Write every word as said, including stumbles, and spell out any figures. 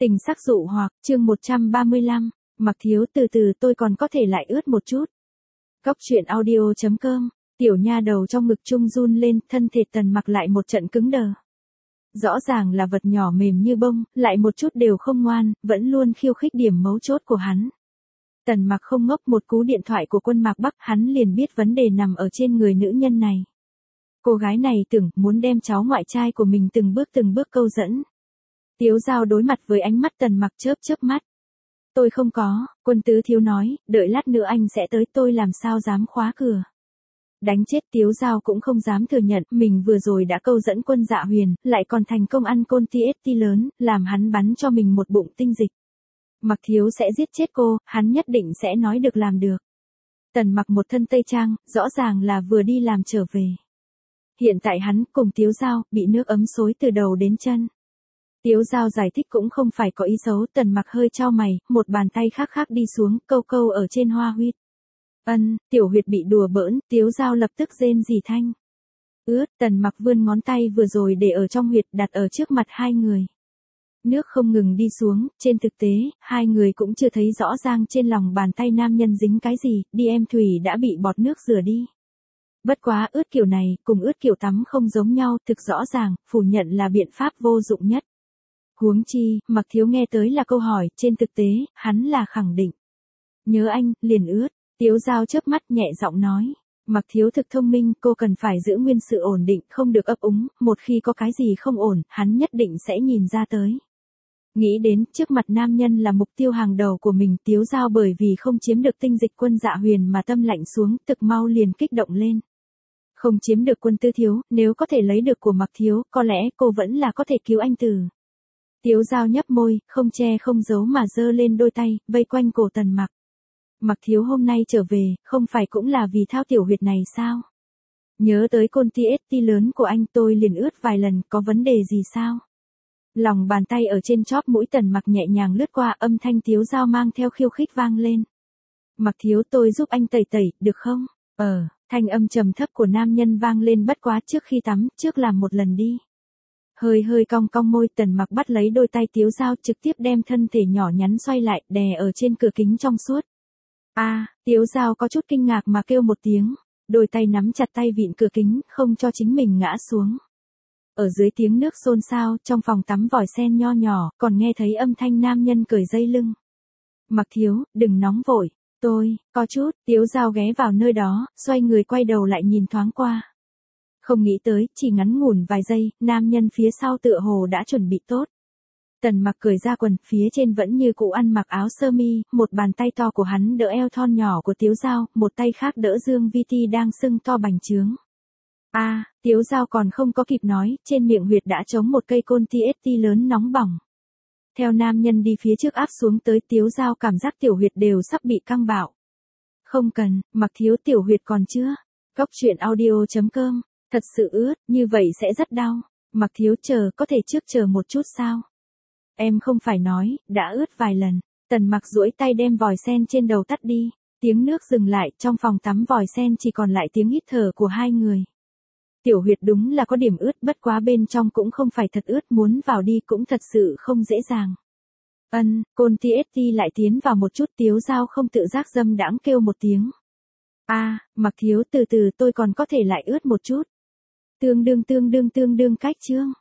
Tình sắc dụ hoặc, chương một trăm ba mươi lăm, Mặc Thiếu từ từ tôi còn có thể lại ướt một chút. Cóc truyện audio chấm com, tiểu nha đầu trong ngực trung run lên, thân thể Tần Mặc lại một trận cứng đờ. Rõ ràng là vật nhỏ mềm như bông, lại một chút đều không ngoan, vẫn luôn khiêu khích điểm mấu chốt của hắn. Tần Mặc không ngốc, một cú điện thoại của Quân Mạc Bắc, hắn liền biết vấn đề nằm ở trên người nữ nhân này. Cô gái này tưởng muốn đem cháu ngoại trai của mình từng bước từng bước câu dẫn. Tiếu Giao đối mặt với ánh mắt Tần Mặc chớp chớp mắt. Tôi không có, Quân Tứ Thiếu nói, đợi lát nữa anh sẽ tới, tôi làm sao dám khóa cửa. Đánh chết Tiếu Giao cũng không dám thừa nhận mình vừa rồi đã câu dẫn Quân Dạ Huyền, lại còn thành công ăn côn ti ét ti lớn, làm hắn bắn cho mình một bụng tinh dịch. Mặc Thiếu sẽ giết chết cô, hắn nhất định sẽ nói được làm được. Tần Mặc một thân tây trang, rõ ràng là vừa đi làm trở về. Hiện tại hắn cùng Tiếu Giao bị nước ấm xối từ đầu đến chân. Tiếu Giao giải thích cũng không phải có ý xấu, Tần Mặc hơi chau mày, một bàn tay khác khác đi xuống, câu câu ở trên hoa huyệt. Ân, tiểu huyệt bị đùa bỡn, Tiếu Giao lập tức rên rỉ thanh. Ướt, Tần Mặc vươn ngón tay vừa rồi để ở trong huyệt, đặt ở trước mặt hai người. Nước không ngừng đi xuống, trên thực tế, hai người cũng chưa thấy rõ ràng trên lòng bàn tay nam nhân dính cái gì, đi em thủy đã bị bọt nước rửa đi. Bất quá ướt kiểu này, cùng ướt kiểu tắm không giống nhau, thực rõ ràng, phủ nhận là biện pháp vô dụng nhất. Huống chi, Mặc Thiếu nghe tới là câu hỏi, trên thực tế, hắn là khẳng định. Nhớ anh, liền ướt, Tiếu Giao chớp mắt nhẹ giọng nói. Mặc Thiếu thực thông minh, cô cần phải giữ nguyên sự ổn định, không được ấp úng, một khi có cái gì không ổn, hắn nhất định sẽ nhìn ra tới. Nghĩ đến, trước mặt nam nhân là mục tiêu hàng đầu của mình, Tiếu Giao bởi vì không chiếm được tinh dịch Quân Dạ Huyền mà tâm lạnh xuống, thực mau liền kích động lên. Không chiếm được Quân Tư Thiếu, nếu có thể lấy được của Mặc Thiếu, có lẽ cô vẫn là có thể cứu anh từ. Tiếu Giao nhấp môi, không che không giấu mà giơ lên đôi tay, vây quanh cổ Tần Mặc. Mặc Thiếu hôm nay trở về, không phải cũng là vì thao tiểu huyệt này sao? Nhớ tới côn ti ét ti lớn của anh, tôi liền ướt vài lần, có vấn đề gì sao? Lòng bàn tay ở trên chóp mũi Tần Mặc nhẹ nhàng lướt qua, âm thanh Tiếu Giao mang theo khiêu khích vang lên. Mặc Thiếu, tôi giúp anh tẩy tẩy, được không? Ờ, thanh âm trầm thấp của nam nhân vang lên, bất quá trước khi tắm, trước làm một lần đi. Hơi hơi cong cong môi, Tần Mặc bắt lấy đôi tay Tiếu Giao, trực tiếp đem thân thể nhỏ nhắn xoay lại, đè ở trên cửa kính trong suốt. A, à, Tiếu Giao có chút kinh ngạc mà kêu một tiếng, đôi tay nắm chặt tay vịn cửa kính, không cho chính mình ngã xuống. Ở dưới tiếng nước xôn xao, trong phòng tắm vòi sen nho nhỏ, còn nghe thấy âm thanh nam nhân cởi dây lưng. Mặc Thiếu, đừng nóng vội, tôi, có chút, Tiếu Giao ghé vào nơi đó, xoay người quay đầu lại nhìn thoáng qua. Không nghĩ tới, chỉ ngắn ngủn vài giây, nam nhân phía sau tựa hồ đã chuẩn bị tốt. Tần Mặc cởi ra quần, phía trên vẫn như cũ ăn mặc áo sơ mi, một bàn tay to của hắn đỡ eo thon nhỏ của Tiếu Giao, một tay khác đỡ Dương Vi Ti đang sưng to bành trướng. A, à, Tiếu Giao còn không có kịp nói, trên miệng huyệt đã trống một cây côn ti ét ti lớn nóng bỏng. Theo nam nhân đi phía trước áp xuống tới, Tiếu Giao cảm giác tiểu huyệt đều sắp bị căng bạo. Không cần, Mặc Thiếu, tiểu huyệt còn chưa. Cóc truyện audio chấm com, thật sự ướt, như vậy sẽ rất đau. Mặc Thiếu, chờ, có thể trước chờ một chút sao? Em không phải nói, đã ướt vài lần. Tần Mặc duỗi tay đem vòi sen trên đầu tắt đi. Tiếng nước dừng lại, trong phòng tắm vòi sen chỉ còn lại tiếng hít thở của hai người. Tiểu huyệt đúng là có điểm ướt, bất quá bên trong cũng không phải thật ướt, muốn vào đi cũng thật sự không dễ dàng. Ân, côn ti ét ti lại tiến vào một chút, Tiếu Giao không tự giác dâm đãng kêu một tiếng. A, à, Mặc Thiếu, từ từ, tôi còn có thể lại ướt một chút. Tương đương tương đương tương đương cách chương.